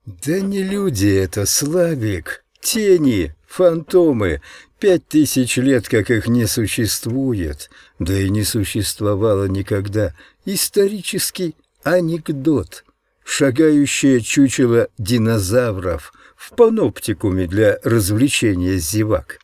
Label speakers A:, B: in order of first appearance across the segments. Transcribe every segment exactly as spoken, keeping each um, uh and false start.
A: Да не люди это, Славик. Тени, фантомы. Пять тысяч лет, как их не существует. Да и не существовало никогда. Исторический анекдот. Шагающее чучело динозавров в паноптикуме для развлечения зевак.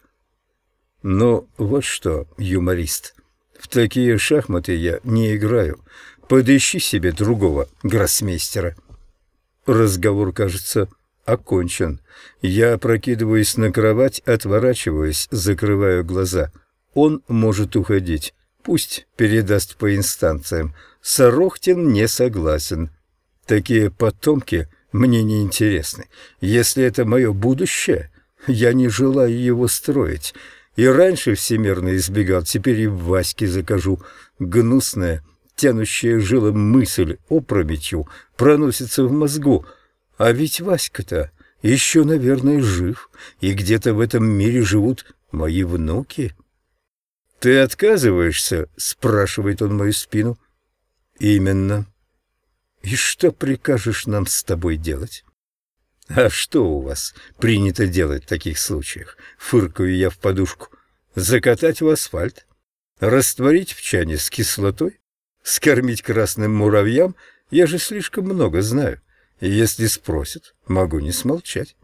A: Ну, вот что, юморист, в такие шахматы я не играю. Подыщи себе другого гроссмейстера. Разговор, кажется, окончен. Я опрокидываюсь на кровать, отворачиваюсь, закрываю глаза. Он может уходить. Пусть передаст по инстанциям. Сорохтин не согласен. Такие потомки мне не интересны. Если это мое будущее, я не желаю его строить. И раньше всемирно избегал, теперь и в Ваське закажу. Гнусная, тянущая жилом мысль опрометью проносится в мозгу. А ведь Васька-то еще, наверное, жив, и где-то в этом мире живут мои внуки. «Ты отказываешься?» — спрашивает он мою спину. «Именно». «И что прикажешь нам с тобой делать?» «А что у вас принято делать в таких случаях?» — фыркаю я в подушку. «Закатать в асфальт? Растворить в чане с кислотой? Скормить красным муравьям? Я же слишком много знаю. И если спросят, могу не смолчать».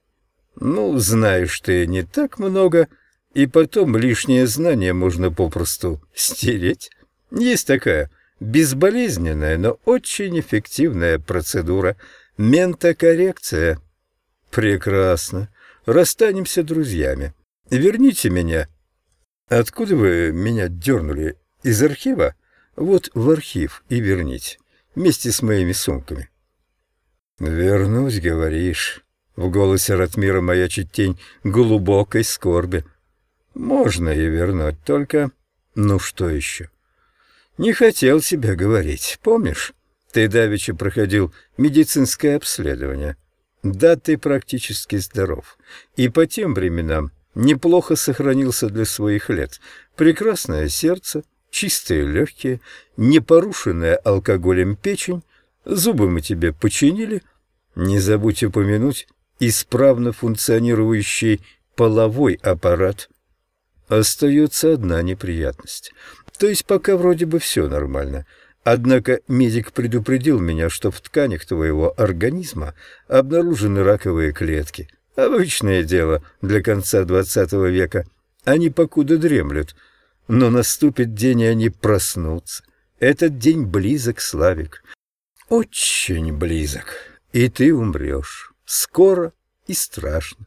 A: «Ну, знаешь ты не так много, и потом лишнее знание можно попросту стереть. Есть такая безболезненная, но очень эффективная процедура — ментокоррекция». «Прекрасно. Расстанемся друзьями. Верните меня». «Откуда вы меня дернули? Из архива? Вот в архив и верните, вместе с моими сумками». «Вернусь, говоришь?» В голосе Ратмира маячит тень глубокой скорби. «Можно и вернуть, только...» «Ну что еще?» «Не хотел тебе говорить, помнишь? Ты давеча проходил медицинское обследование. Да, ты практически здоров. И по тем временам неплохо сохранился для своих лет. Прекрасное сердце, чистые легкие, непорушенная алкоголем печень. Зубы мы тебе починили. Не забудь упомянуть исправно функционирующий половой аппарат. Остается одна неприятность. То есть пока вроде бы все нормально. Однако медик предупредил меня, что в тканях твоего организма обнаружены раковые клетки. Обычное дело для конца двадцатого века. Они покуда дремлют. Но наступит день, и они проснутся. Этот день близок, Славик. Очень близок. И ты умрешь. Скоро и страшно.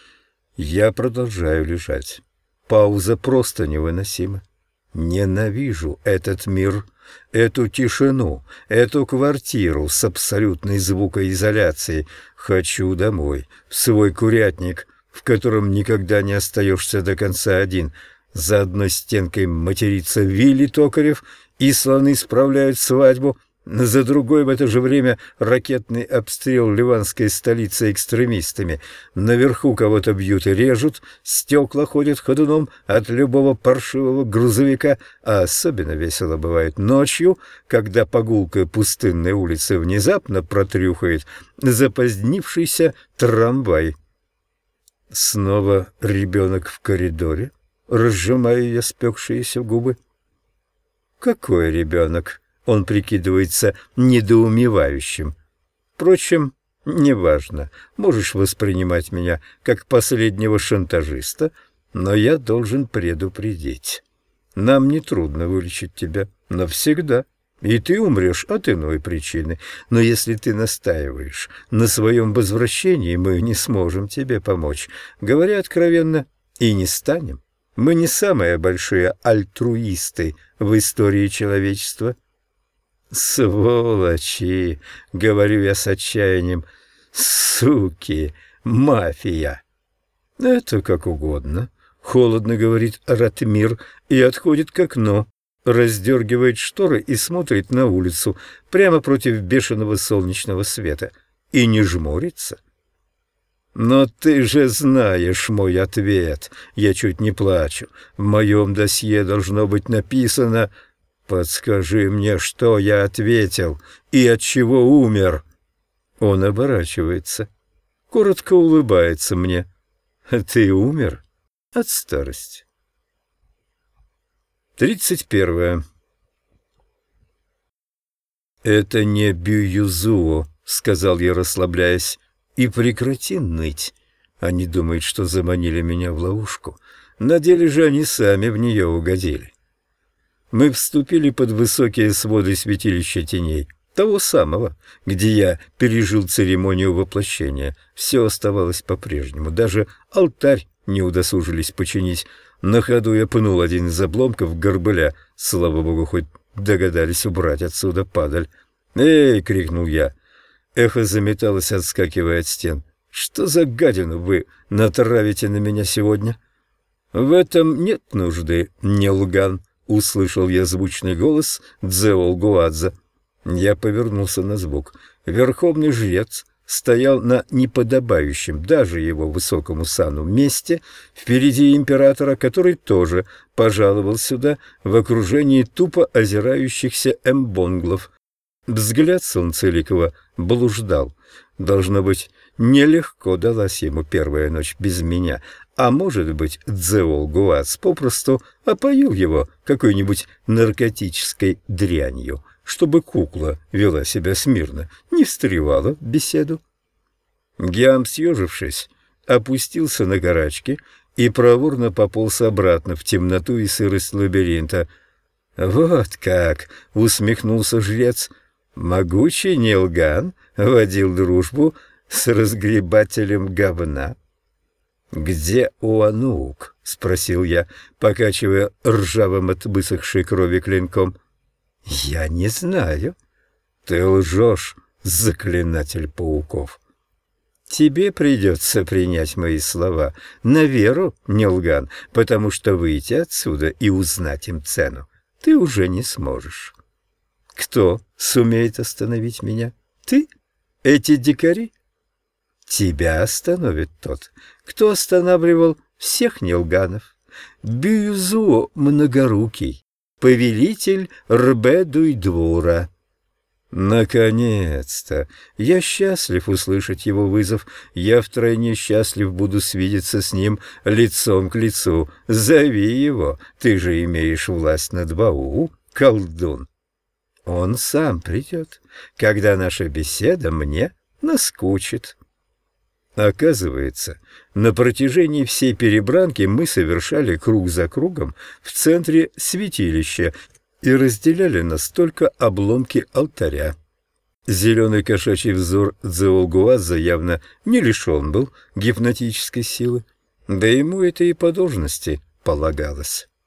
A: Я продолжаю лежать. Пауза просто невыносима. Ненавижу этот мир, эту тишину, эту квартиру с абсолютной звукоизоляцией. Хочу домой, в свой курятник, в котором никогда не остаешься до конца один. За одной стенкой матерится Вилли Токарев, и слоны справляют свадьбу. За другой в это же время ракетный обстрел ливанской столицы экстремистами. Наверху кого-то бьют и режут, стекла ходят ходуном от любого паршивого грузовика, а особенно весело бывает ночью, когда по гулкой пустынной улице внезапно протрюхает запозднившийся трамвай. Снова ребенок в коридоре, разжимаю я спекшиеся губы. Какой ребенок? Он прикидывается недоумевающим. Впрочем, неважно, можешь воспринимать меня как последнего шантажиста, но я должен предупредить. Нам нетрудно вылечить тебя навсегда, и ты умрешь от иной причины. Но если ты настаиваешь на своем возвращении, мы не сможем тебе помочь. Говоря откровенно, и не станем. Мы не самые большие альтруисты в истории человечества. «Сволочи!» — говорю я с отчаянием. «Суки! Мафия!» «Это как угодно», — холодно говорит Ратмир и отходит к окну, раздергивает шторы и смотрит на улицу прямо против бешеного солнечного света и не жмурится. «Но ты же знаешь мой ответ!» Я чуть не плачу. «В моем досье должно быть написано...» «Подскажи мне, что я ответил и от чего умер?» Он оборачивается, коротко улыбается мне. Ты умер от старости. Тридцать первое. «Это не Бююзуо», — сказал я, расслабляясь, — «и прекрати ныть. Они думают, что заманили меня в ловушку. На деле же они сами в нее угодили». Мы вступили под высокие своды святилища теней, того самого, где я пережил церемонию воплощения. Все оставалось по-прежнему, даже алтарь не удосужились починить. На ходу я пнул один из обломков горбыля, слава богу, хоть догадались убрать отсюда падаль. «Эй!» — крикнул я. Эхо заметалось, отскакивая от стен. «Что за гадину вы натравите на меня сегодня?» «В этом нет нужды, Нилган», — услышал я звучный голос Дзеол-Гуадза. Я повернулся на звук. Верховный жрец стоял на неподобающем даже его высокому сану месте впереди императора, который тоже пожаловал сюда в окружении тупо озирающихся эмбонглов. Взгляд Солнцеликова блуждал. Должно быть, нелегко далась ему первая ночь без меня, а может быть, Дзеол-Гуадз попросту опоил его какой-нибудь наркотической дрянью, чтобы кукла вела себя смирно, не встревала в беседу. Гиам, съежившись, опустился на карачки и проворно пополз обратно в темноту и сырость лабиринта. «Вот как!» — усмехнулся жрец. «Могучий Нилган водил дружбу с разгребателем говна». «Где Уанук?» — спросил я, покачивая ржавым от высохшей крови клинком. «Я не знаю». «Ты лжешь, заклинатель пауков». «Тебе придется принять мои слова на веру, Нилган, потому что выйти отсюда и узнать им цену ты уже не сможешь». «Кто сумеет остановить меня? Ты? Эти дикари?» «Тебя остановит тот, кто останавливал всех Нилганов. Бююзуо Многорукий, повелитель Рбе-Дуйдвура». «Наконец-то! Я счастлив услышать его вызов. Я втройне счастлив буду свидеться с ним лицом к лицу. Зови его, ты же имеешь власть над Бау, колдун». «Он сам придет, когда наша беседа мне наскучит». Оказывается, на протяжении всей перебранки мы совершали круг за кругом в центре святилища и разделяли нас только обломки алтаря. Зеленый кошачий взор Дзеол-Гуадза явно не лишен был гипнотической силы, да ему это и по должности полагалось.